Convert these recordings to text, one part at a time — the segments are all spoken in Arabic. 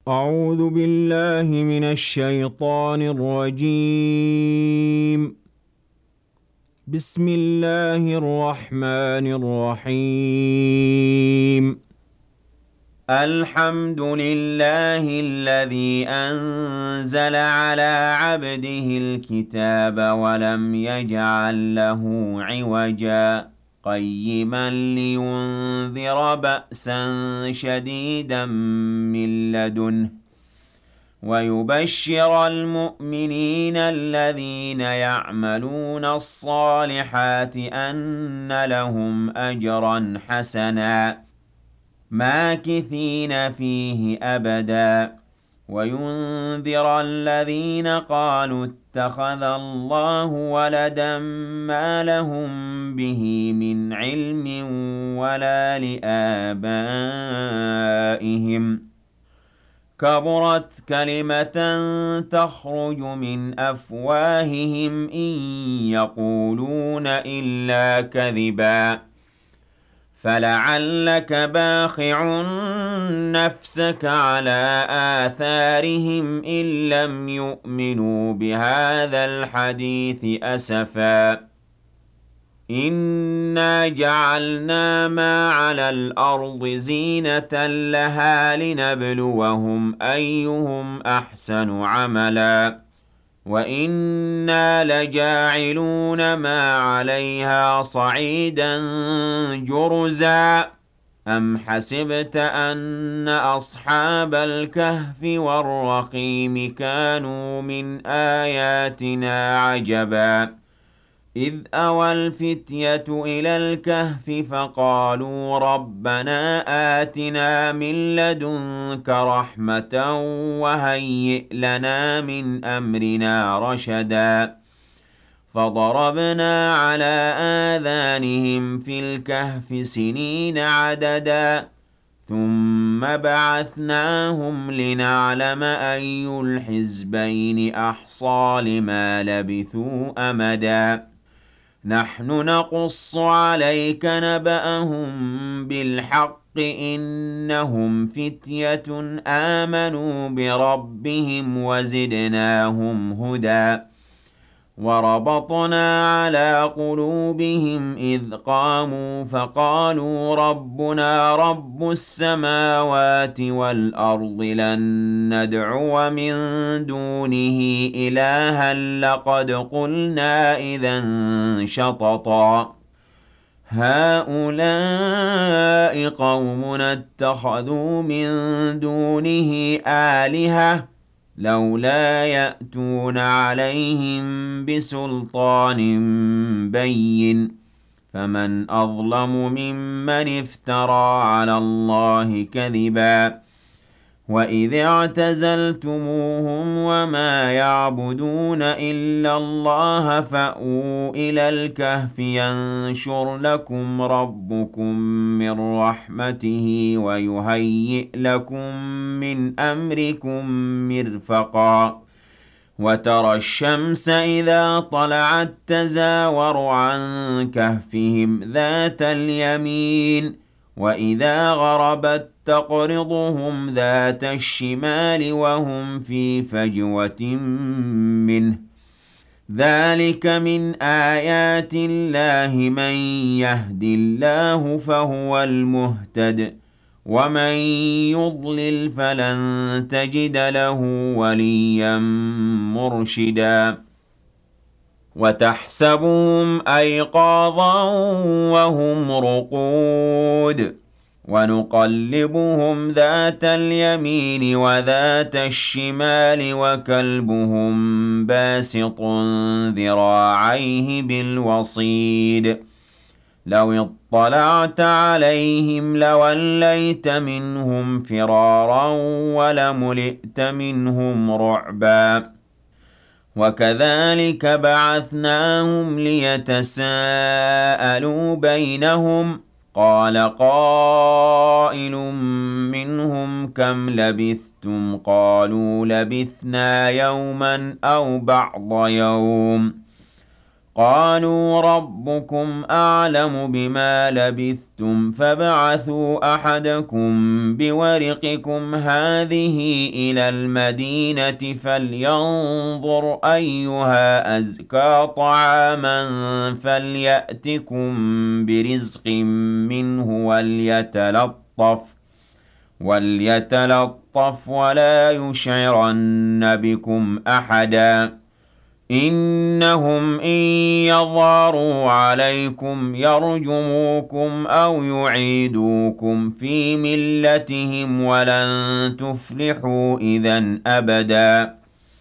أعوذ بالله من الشيطان الرجيم. بسم الله الرحمن الرحيم. الحمد لله الذي أنزل على عبده الكتاب ولم يجعل له عوجا قيما لينذر بأسا شديدا من لدنه ويبشر المؤمنين الذين يعملون الصالحات أن لهم أجرا حسنا ماكثين فيه أبدا وينذر الذين قالوا اتخذ الله ولدا ما لهم به من علم ولا لآبائهم كبرت كلمة تخرج من أفواههم إن يقولون إلا كذبا فلعلك باخع نفسك على آثارهم إن لم يؤمنوا بهذا الحديث أسفا إنا جعلنا ما على الأرض زينة لها لنبلوهم أيهم أحسن عملا وإنا لجاعلون ما عليها صعيدا جرزا أم حسبت أن أصحاب الكهف والرقيم كانوا من آياتنا عجبا إذ أوى الفتية إلى الكهف فقالوا ربنا آتنا من لدنك رحمة وهيئ لنا من أمرنا رشدا فضربنا على آذانهم في الكهف سنين عددا ثم بعثناهم لنعلم أي الحزبين أحصى لما لبثوا أمدا نحن نقص عليك نبأهم بالحق إنهم فتية آمنوا بربهم وزدناهم هدى وربطنا على قلوبهم إذ قاموا فقالوا ربنا رب السماوات والأرض لن ندعو من دونه إلها لقد قلنا إذا شططا هؤلاء قومنا اتخذوا من دونه آلهة لولا يأتون عليهم بسلطان بين فمن أظلم ممن افترى على الله كذبا وإذ اعتزلتموهم وما يعبدون إلا الله فأووا إلى الكهف ينشر لكم ربكم من رحمته ويهيئ لكم من أمركم مرفقا وترى الشمس إذا طلعت تزاور عن كهفهم ذات اليمين وإذا غربت تقرضهم ذات الشمال وهم في فجوة منه ذلك من آيات الله من يهد الله فهو المهتد ومن يضلل فلن تجد له وليا مرشدا وتحسبهم أيقاظا وهم رقود ونقلبهم ذات اليمين وذات الشمال وكلبهم باسط ذراعيه بالوصيد لو اطلعت عليهم لوليت منهم فرارا ولملئت منهم رعبا وكذلك بعثناهم ليتساءلوا بينهم قال قائل منهم كم لبثتم قالوا لبثنا يوما أو بعض يوم قالوا ربكم أعلم بما لبثتم فابعثوا أحدكم بورقكم هذه إلى المدينة فلينظر أيها أزكى طعاما فليأتكم برزق منه وليتلطف ولا يشعرن بكم أحدا إنهم إن يظهروا عليكم يرجموكم أو يعيدوكم في ملتهم ولن تفلحوا إذًا أبدًا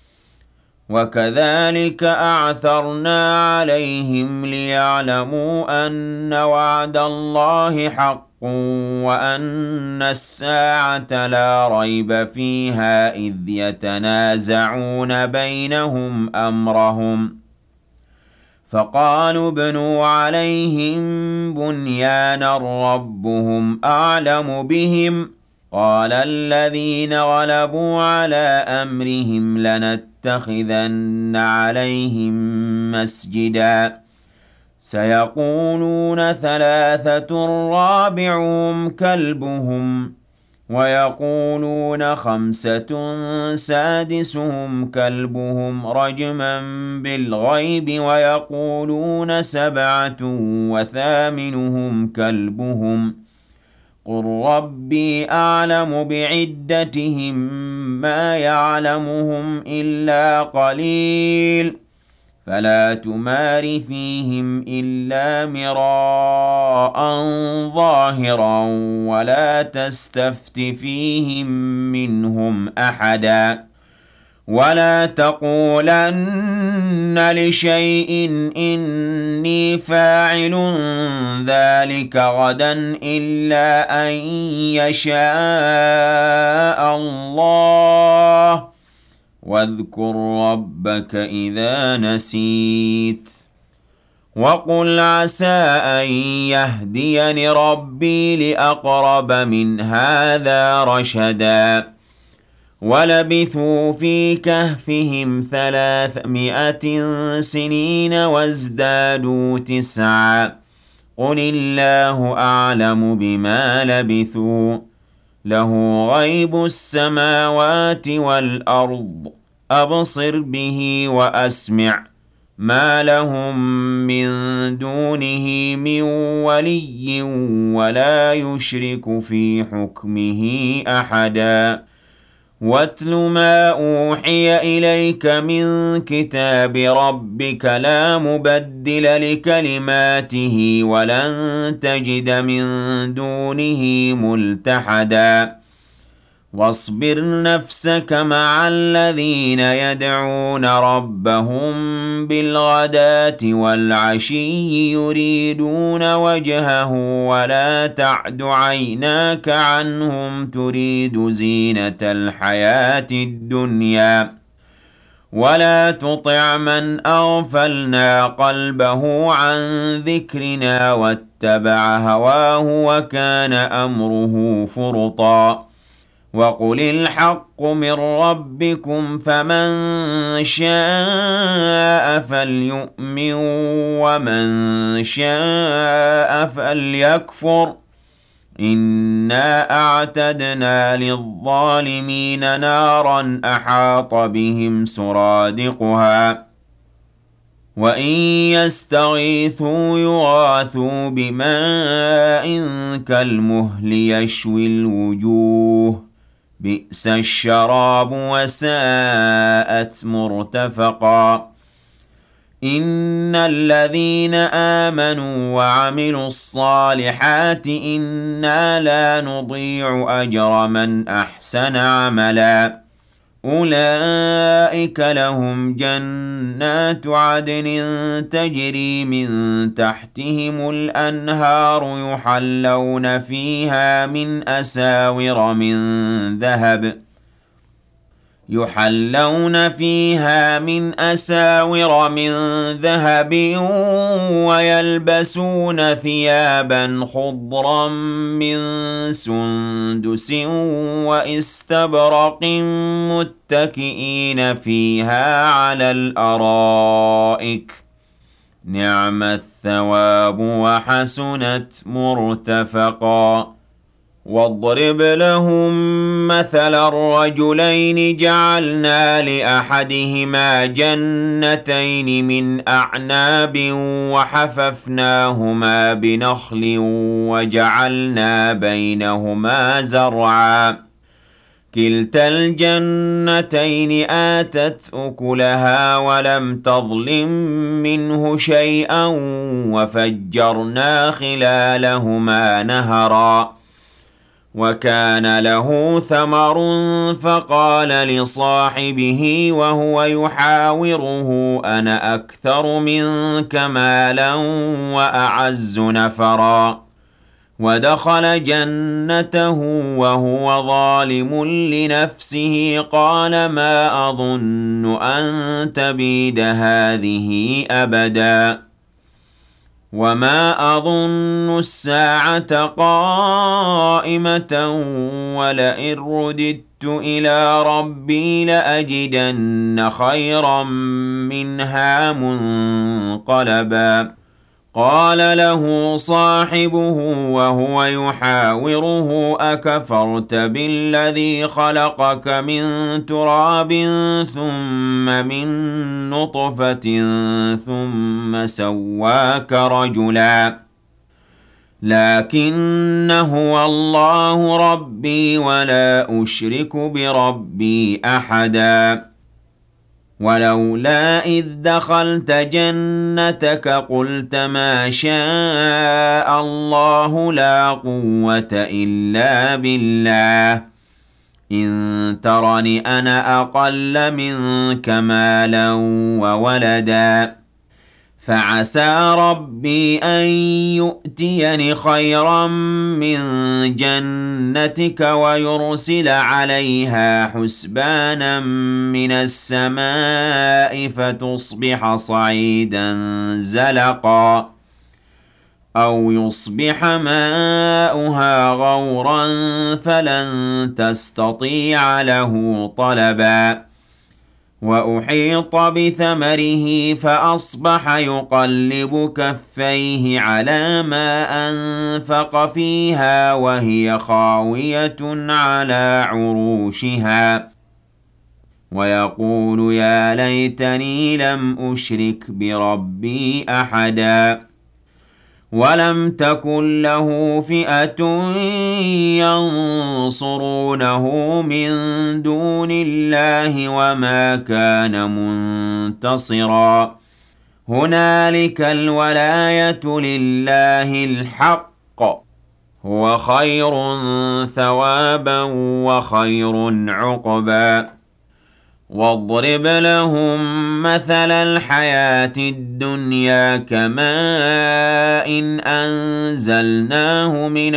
وكذلك أعثرنا عليهم ليعلموا أن وعد الله حق وأن الساعة لا ريب فيها إذ يتنازعون بينهم أمرهم فقالوا ابنوا عليهم بنيانا ربهم أعلم بهم قال الذين غلبوا على أمرهم لنتخذن عليهم مسجدا سيقولون ثلاثة رابعهم كلبهم ويقولون خمسة سادسهم كلبهم رجما بالغيب ويقولون سبعة وثامنهم كلبهم قل ربي أعلم بعدتهم ما يعلمهم إلا قليل فلا تمار فيهم إلا مراء ظاهرا ولا تستفت فيهم منهم أحدا ولا تقولن لشيء إني فاعل ذلك غدا إلا أن يشاء الله واذكر ربك إذا نسيت وقل عسى أن يهديني ربي لأقرب من هذا رشدا ولبثوا في كهفهم 300 سنين وازدادوا 9 قل الله أعلم بما لبثوا له غيب السماوات والأرض أبصر به وأسمع ما لهم من دونه من ولي ولا يشرك في حكمه أحدا واتل ما أوحي إليك من كتاب ربك لا مبدل لكلماته ولن تجد من دونه ملتحدا واصبر نفسك مع الذين يدعون ربهم بالغداة والعشي يريدون وجهه ولا تعد عيناك عنهم تريد زينة الحياة الدنيا ولا تطع من أغفلنا قلبه عن ذكرنا واتبع هواه وكان أمره فرطا وقل الحق من ربكم فمن شاء فليؤمن ومن شاء فليكفر إنا أعتدنا للظالمين نارا أحاط بهم سرادقها وإن يستغيثوا يغاثوا بماء كالمهل يشوي الوجوه بئس الشراب وساءت مرتفقا إن الذين آمنوا وعملوا الصالحات إنا لا نضيع أجر من أحسن عملا أولئك لهم جنات عدن تجري من تحتهم الأنهار يحلون فيها من أساور من ذهب ويلبسون ثيابا خضرا من سندس واستبرق متكئين فيها على الأرائك نعم الثواب وحسنت مرتفقا واضرب لهم مثل الرجلين جعلنا لأحدهما جنتين من أعناب وحففناهما بنخل وجعلنا بينهما زرعا كلتا الجنتين آتت أكلها ولم تظلم منه شيئا وفجرنا خلالهما نهرا وكان له ثمر فقال لصاحبه وهو يحاوره أنا أكثر منك مالا وأعز نفرا ودخل جنته وهو ظالم لنفسه قال ما أظن أن تبيد هذه أبدا وما أظن الساعة قائمة ولئن رددت إلى ربي لأجدن خيرا منها منقلبا قال له صاحبه وهو يحاوره أكفرت بالذي خلقك من تراب ثم من نطفة ثم سواك رجلا لكن هو الله ربي ولا أشرك بربي أحدا ولولا إذ دخلت جنتك قلت ما شاء الله لا قوة إلا بالله إن ترني أنا أقل منك مالا وولدا فعسى ربي أن يؤتيني خيرا من جنتك ويرسل عليها حسبانا من السماء فتصبح صعيدا زلقا أو يصبح ماؤها غورا فلن تستطيع له طلبا وأحيط بثمره فأصبح يقلب كفيه على ما أنفق فيها وهي خاوية على عروشها ويقول يا ليتني لم أشرك بربي أحدا ولم تكن له فئة ينصرونه من دون الله وما كان منتصرا هنالك الولاية لله الحق هو خير ثوابا وخير عقبا واضرب لهم مثل الحياة الدنيا كماء إن أنزلناه من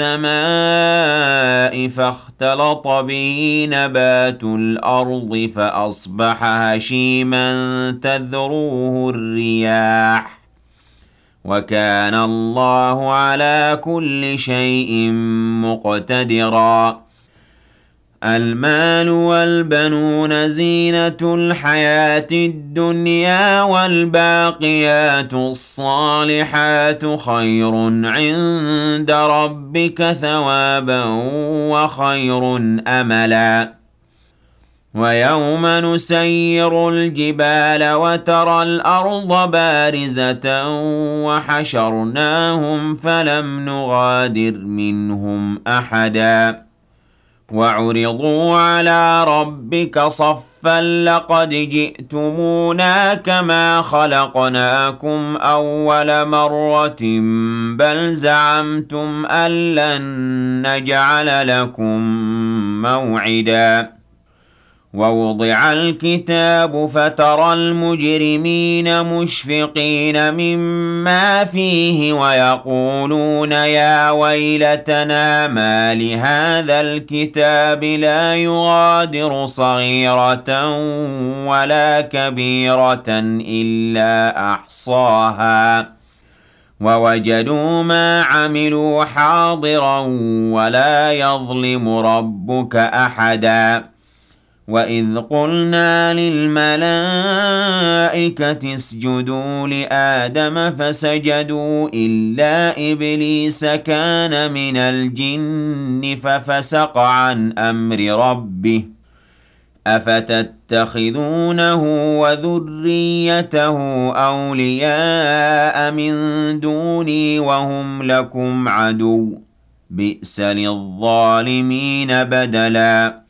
السماء فاختلط به نبات الأرض فأصبح هشيما تذروه الرياح وكان الله على كل شيء مقتدرا المال والبنون زينة الحياة الدنيا والباقيات الصالحات خير عند ربك ثوابا وخير أملا ويوم نسير الجبال وترى الأرض بارزة وحشرناهم فلم نغادر منهم أحدا وعرضوا على ربك صفا لقد جئتمونا كما خلقناكم أول مرة بل زعمتم أن لن نجعل لكم موعدا ووضع الكتاب فترى المجرمين مشفقين مما فيه ويقولون يا ويلتنا ما لهذا الكتاب لا يغادر صغيرة ولا كبيرة إلا أحصاها ووجدوا ما عملوا حاضرا ولا يظلم ربك أحدا وَإِذْ قُلْنَا لِلْمَلَائِكَةِ اسْجُدُوا لِآدَمَ فَسَجَدُوا إِلَّا إِبْلِيسَ كَانَ مِنَ الْجِنِّ فَفَسَقَ عَنْ أَمْرِ رَبِّهِ أَفَتَتَّخِذُونَهُ وَذُرِّيَّتَهُ أَوْلِيَاءَ مِن دُونِي وَهُمْ لَكُمْ عَدُوٌّ ۚ بِئْسَ لِلظَّالِمِينَ بَدَلًا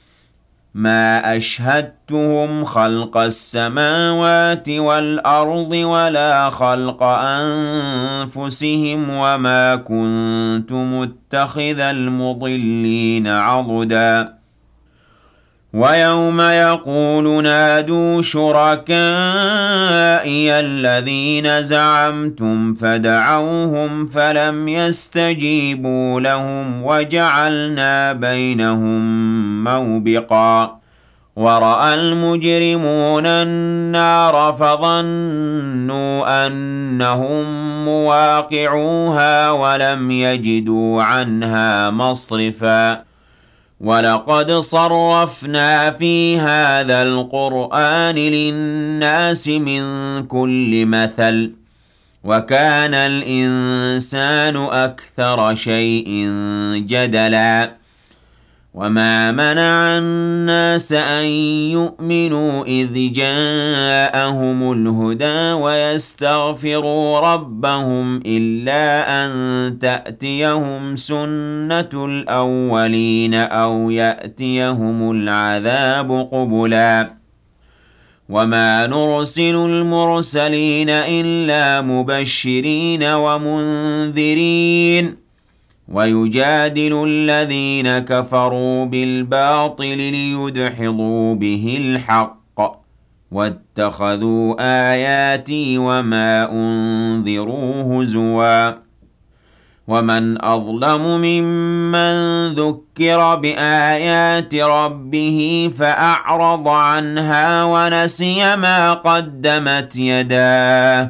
مَا أَشْهَدتُّهُمْ خَلْقَ السَّمَاوَاتِ وَالْأَرْضِ وَلَا خَلْقَ أَنفُسِهِمْ وَمَا كُنتُ مُتَّخِذَ الْمُضِلِّينَ عَضُدًا وَيَوْمَ يَقُولُ نَادُوا شُرَكَائِيَ الَّذِينَ زَعَمْتُمْ فَدَعَوْهُمْ فَلَمْ يَسْتَجِيبُوا لَهُمْ وَجَعَلْنَا بَيْنَهُم مَّوْبِقًا وَرَأَى الْمُجْرِمُونَ النَّارَ فَظَنُّوا أَنَّهُم مُّوَاقِعُوهَا وَلَمْ يَجِدُوا عَنْهَا مَصْرِفًا وَلَقَدْ صَرَّفْنَا فِي هَذَا الْقُرْآنِ لِلنَّاسِ مِن كُلِّ مَثَلٍ وَكَانَ الْإِنسَانُ أَكْثَرَ شَيْءٍ جَدَلًا وَمَا مَنَعَ النَّاسَ أَن يُؤْمِنُوا إِذْ جَاءَهُمُ الْهُدَىٰ وَيَسْتَغْفِرُوا رَبَّهُمْ إِلَّا أَن تَأْتِيَهُمْ سُنَّةُ الْأَوَّلِينَ أَوْ يَأْتِيَهُمُ الْعَذَابُ قُبُلًا وَمَا نُرْسِلُ الْمُرْسَلِينَ إِلَّا مُبَشِّرِينَ وَمُنذِرِينَ وَيُجَادِلُ الَّذِينَ كَفَرُوا بِالْبَاطِلِ لِيُدْحِضُوا بِهِ الْحَقَّ وَاتَّخَذُوا آيَاتِي وَمَا أُنذِرُوا هُزُوًا وَمَنْ أَظْلَمُ مِمَّن ذُكِّرَ بِآيَاتِ رَبِّهِ فَأَعْرَضَ عَنْهَا وَنَسِيَ مَا قَدَّمَتْ يَدَاهُ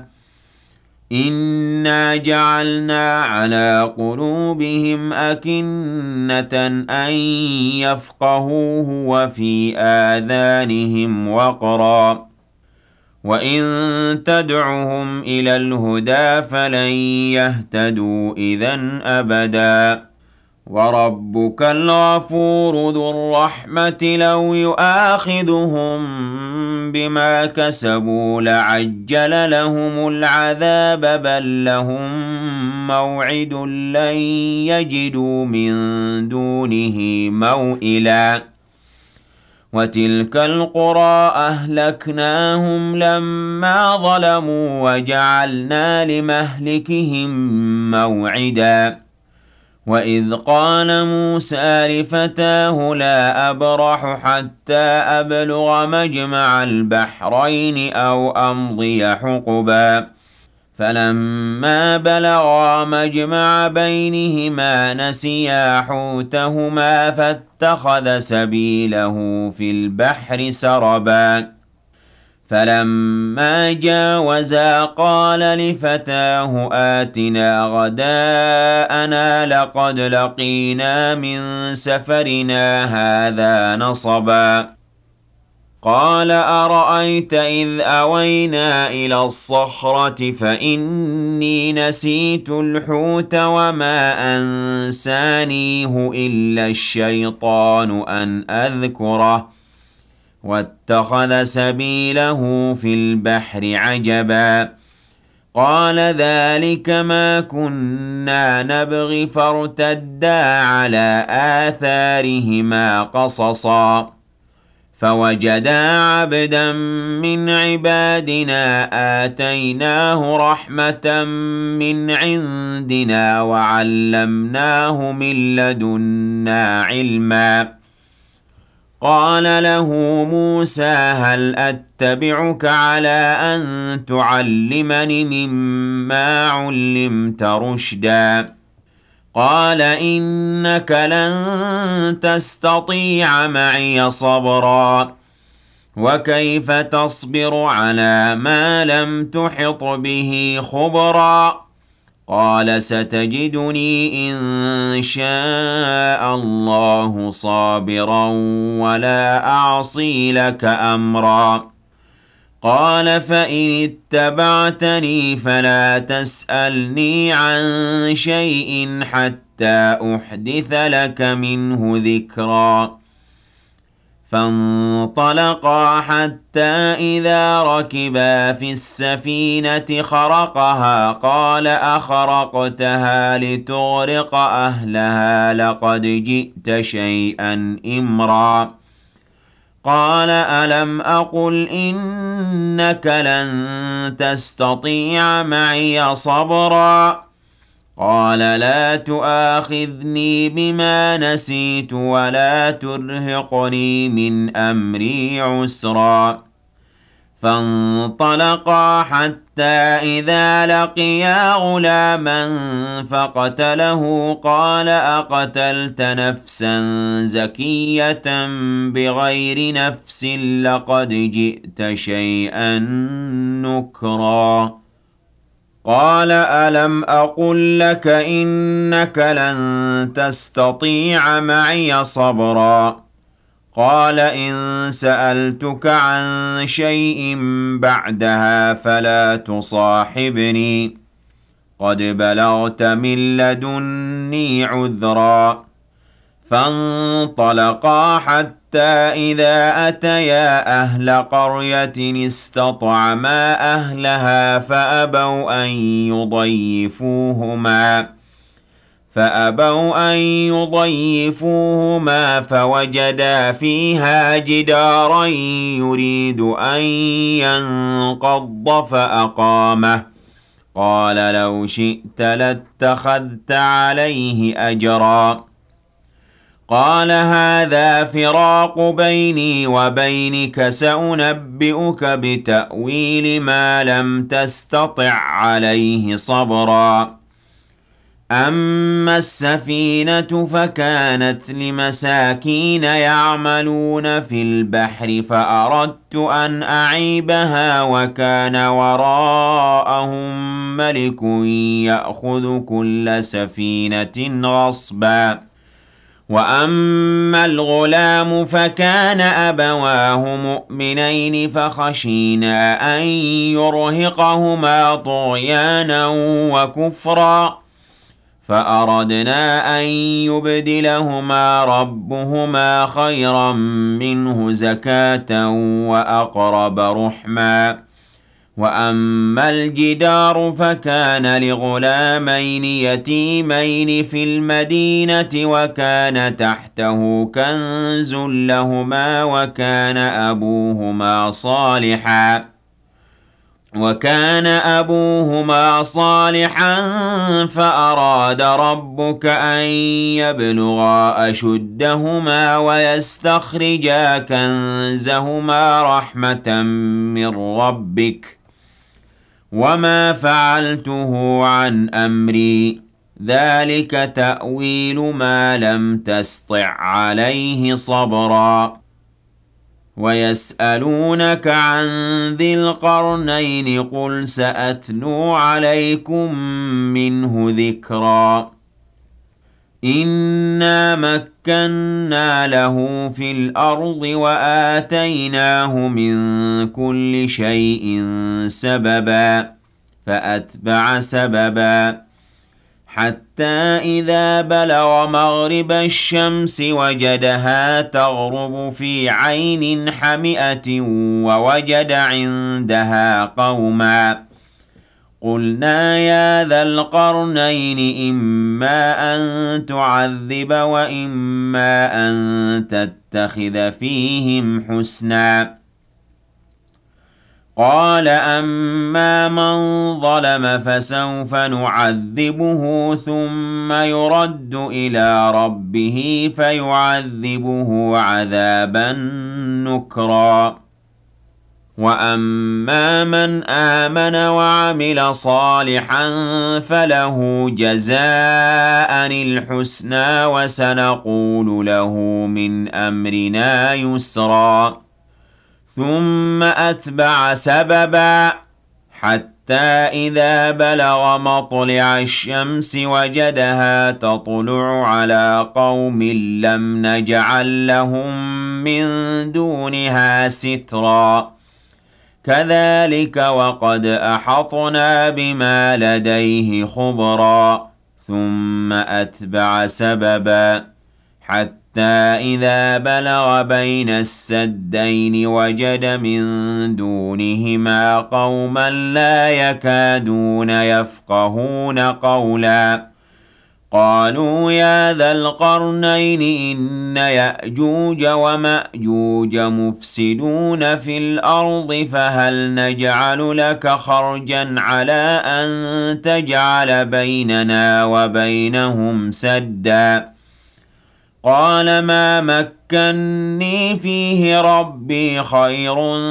إِنَّا جَعَلْنَا عَلَىٰ قُلُوبِهِمْ أَكِنَّةً أَن يَفْقَهُوهُ وَفِي آذَانِهِمْ وَقْرًا ۚ وَإِن تَدْعُهُمْ إِلَى الْهُدَىٰ فَلَن يَهْتَدُوا إِذًا أَبَدًا وَرَبُّكَ الْغَفُورُ ذُو الرَّحْمَةِ لَوْ يُؤَاخِذُهُم بِمَا كَسَبُوا لَعَجَّلَ لَهُمُ الْعَذَابَ بَل لَّهُم مَّوْعِدٌ لَّن يَجِدُوا مِن دُونِهِ مَوْئِلًا وَتِلْكَ الْقُرَىٰ أَهْلَكْنَاهُمْ لَمَّا ظَلَمُوا وَجَعَلْنَا لِمَهْلِكِهِم مَّوْعِدًا وَإِذْ قَالَ مُوسَىٰ لِفَتَاهُ لَا أَبْرَحُ حَتَّىٰ أَبْلُغَ مَجْمَعَ الْبَحْرَيْنِ أَوْ أَمْضِيَ حُقُبًا فَلَمَّا بَلَغَا مَجْمَعَ بَيْنِهِمَا نَسِيَا حُوتَهُمَا فَاتَّخَذَ سَبِيلَهُ فِي الْبَحْرِ سَرَبًا فَلَمَّا جَاوَزَا قَالَ لِفَتَاهُ آتِنَا غَدَاءَنَا لَقَدْ لَقِينَا مِن سَفَرِنَا هَٰذَا نَصَبًا قَالَ أَرَأَيْتَ إِذْ أَوَيْنَا إِلَى الصَّخْرَةِ فَإِنِّي نَسِيتُ الْحُوتَ وَمَا أَنسَانِيهُ إِلَّا الشَّيْطَانُ أَنْ أَذْكُرَهُ وَاتَّخَذَ سَبِيلَهُ فِي الْبَحْرِ عَجَبًا قَالَ ذَٰلِكَ مَا كُنَّا نَبْغِ فَارْتَدَّا عَلَىٰ آثَارِهِمَا قَصَصًا فَوَجَدَا عَبْدًا مِّنْ عِبَادِنَا آتَيْنَاهُ رَحْمَةً مِّنْ عِندِنَا وَعَلَّمْنَاهُ مِن لَّدُنَّا عِلْمًا قَالَ لَهُ مُوسَىٰ هَلْ أَتَّبِعُكَ عَلَىٰ أَن تُعَلِّمَنِ مِمَّا عُلِّمْتَ رُشْدًا قَالَ إِنَّكَ لَن تَسْتَطِيعَ مَعِيَ صَبْرًا وَكَيْفَ تَصْبِرُ عَلَىٰ مَا لَمْ تُحِطْ بِهِ خُبْرًا قال ستجدني إن شاء الله صابرا ولا أعصي لك أمرا قال فإن اتبعتني فلا تسألني عن شيء حتى أحدث لك منه ذكرا فانطلقا حتى إذا ركبا في السفينة خرقها قال أخرقتها لتغرق أهلها لقد جئت شيئا إمرا قال ألم أقل إنك لن تستطيع معي صبرا قال لا تؤاخذني بما نسيت ولا ترهقني من أمري عسرا فانطلقا حتى إذا لقيا غلاما فقتله قال أقتلت نفسا زكية بغير نفس لقد جئت شيئا نكرا قال ألم أقل لك إنك لن تستطيع معي صبرا قال إن سألتك عن شيء بعدها فلا تصاحبني قد بلغت من لدني عذرا فانطلقا حتى إذا أتيا أهل قرية استطعما أهلها فأبوا أن يضيفوهما فوجدا فيها جدارا يريد أن ينقض فأقامه قال لو شئت لاتخذت عليه أجرا قال هذا فراق بيني وبينك سأنبئك بتأويل ما لم تستطع عليه صبرا أما السفينة فكانت لمساكين يعملون في البحر فأردت أن أعيبها وكان وراءهم ملك يأخذ كل سفينة غصبا وأما الغلام فكان أبواه مؤمنين فخشينا أن يرهقهما طغيانا وكفرا فأردنا أن يبدلهما ربهما خيرا منه زكاة وأقرب رحما وأما الجدار فكان لغلامين يتيمين في المدينة وكان تحته كنز لهما وكان أبوهما صالحا فأراد ربك أن يبلغا أشدهما ويستخرجا كنزهما رحمة من ربك وما فعلته عن أمري ذلك تأويل ما لم تسطع عليه صبرا ويسألونك عن ذي القرنين قل سأتلو عليكم منه ذكرا إنا مكنا له في الأرض وآتيناه من كل شيء سببا فأتبع سببا حتى إذا بلغ مغرب الشمس وجدها تغرب في عين حمئة ووجد عندها قوما قلنا يا ذا القرنين إما أن تعذب وإما أن تتخذ فيهم حسنا قال أما من ظلم فسوف نعذبه ثم يرد إلى ربه فيعذبه عذابا نكرا وأما من آمن وعمل صالحا فله جزاء الحسنى وسنقول له من أمرنا يسرا ثم أتبع سببا حتى إذا بلغ مطلع الشمس وجدها تطلع على قوم لم نجعل لهم من دونها سترا كذلك وقد أحطنا بما لديه خبرا ثم أتبع سببا حتى إذا بلغ بين السدين وجد من دونهما قوما لا يكادون يفقهون قولا قالوا يا ذا القرنين إن يأجوج ومأجوج مفسدون في الأرض فهل نجعل لك خرجا على أن تجعل بيننا وبينهم سدا قال ما مكني فيه ربي خير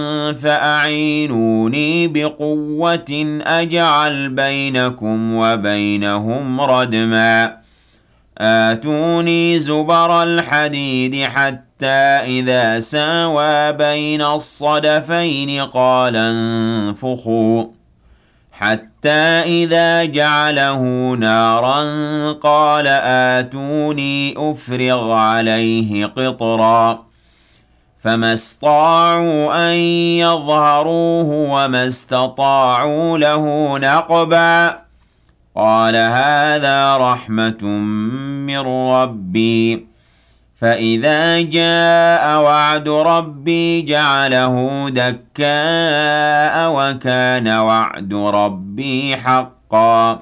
فأعينوني بقوة أجعل بينكم وبينهم ردما آتوني زبر الحديد حتى إذا ساوى بين الصدفين قال انفخوا حتى إذا جعله نارا قال آتوني أفرغ عليه قطرا فما استطاعوا أن يظهروه وما استطاعوا له نقبا قال هذا رحمة من ربي فإذا جاء وعد ربي جعله دكاء وكان وعد ربي حقا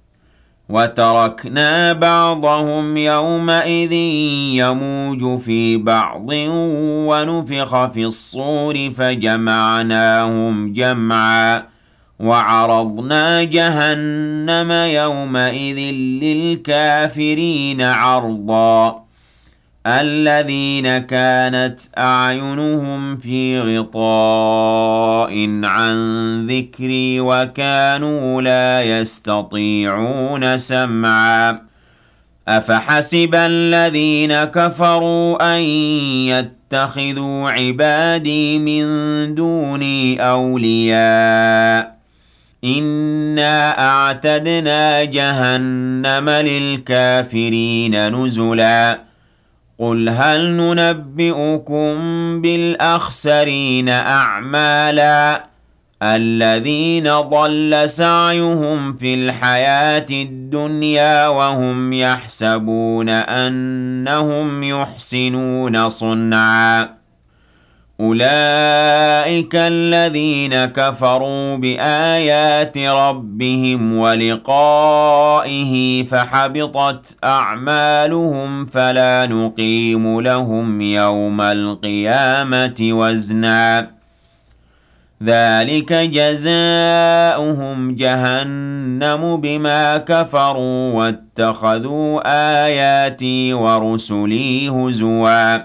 وتركنا بعضهم يومئذ يموج في بعض ونفخ في الصور فجمعناهم جمعا وعرضنا جهنم يومئذ للكافرين عرضا الذين كانت أعينهم في غطاء عن ذكري وكانوا لا يستطيعون سمعا أفحسب الذين كفروا أن يتخذوا عبادي من دوني أولياء إنا أعتدنا جهنم للكافرين نزلا قل هل ننبئكم بالأخسرين أعمالا الذين ضل سعيهم في الحياة الدنيا وهم يحسبون أنهم يحسنون صنعا أولئك الذين كفروا بآيات ربهم ولقائه فحبطت أعمالهم فلا نقيم لهم يوم القيامة وزنا ذلك جزاؤهم جهنم بما كفروا واتخذوا آياتي ورسلي هزوا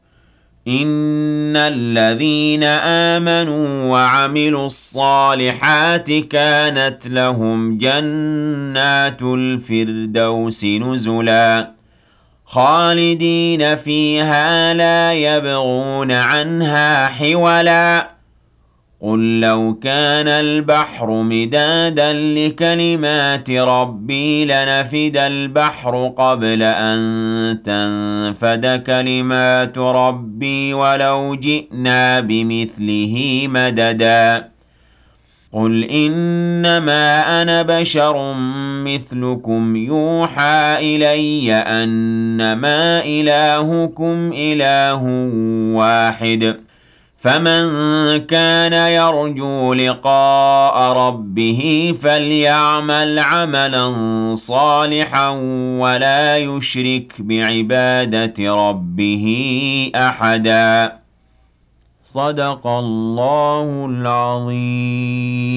إن الذين آمنوا وعملوا الصالحات كانت لهم جنات الفردوس نزلا خالدين فيها لا يبغون عنها حولا قل لو كان البحر مدادا لكلمات ربي لنفد البحر قبل أن تنفد كلمات ربي ولو جئنا بمثله مددا قل إنما أنا بشر مثلكم يوحى إلي أنما إلهكم إله واحد فمن كان يرجو لقاء ربه فليعمل عملا صالحا ولا يشرك بعبادة ربه أحدا صدق الله العظيم.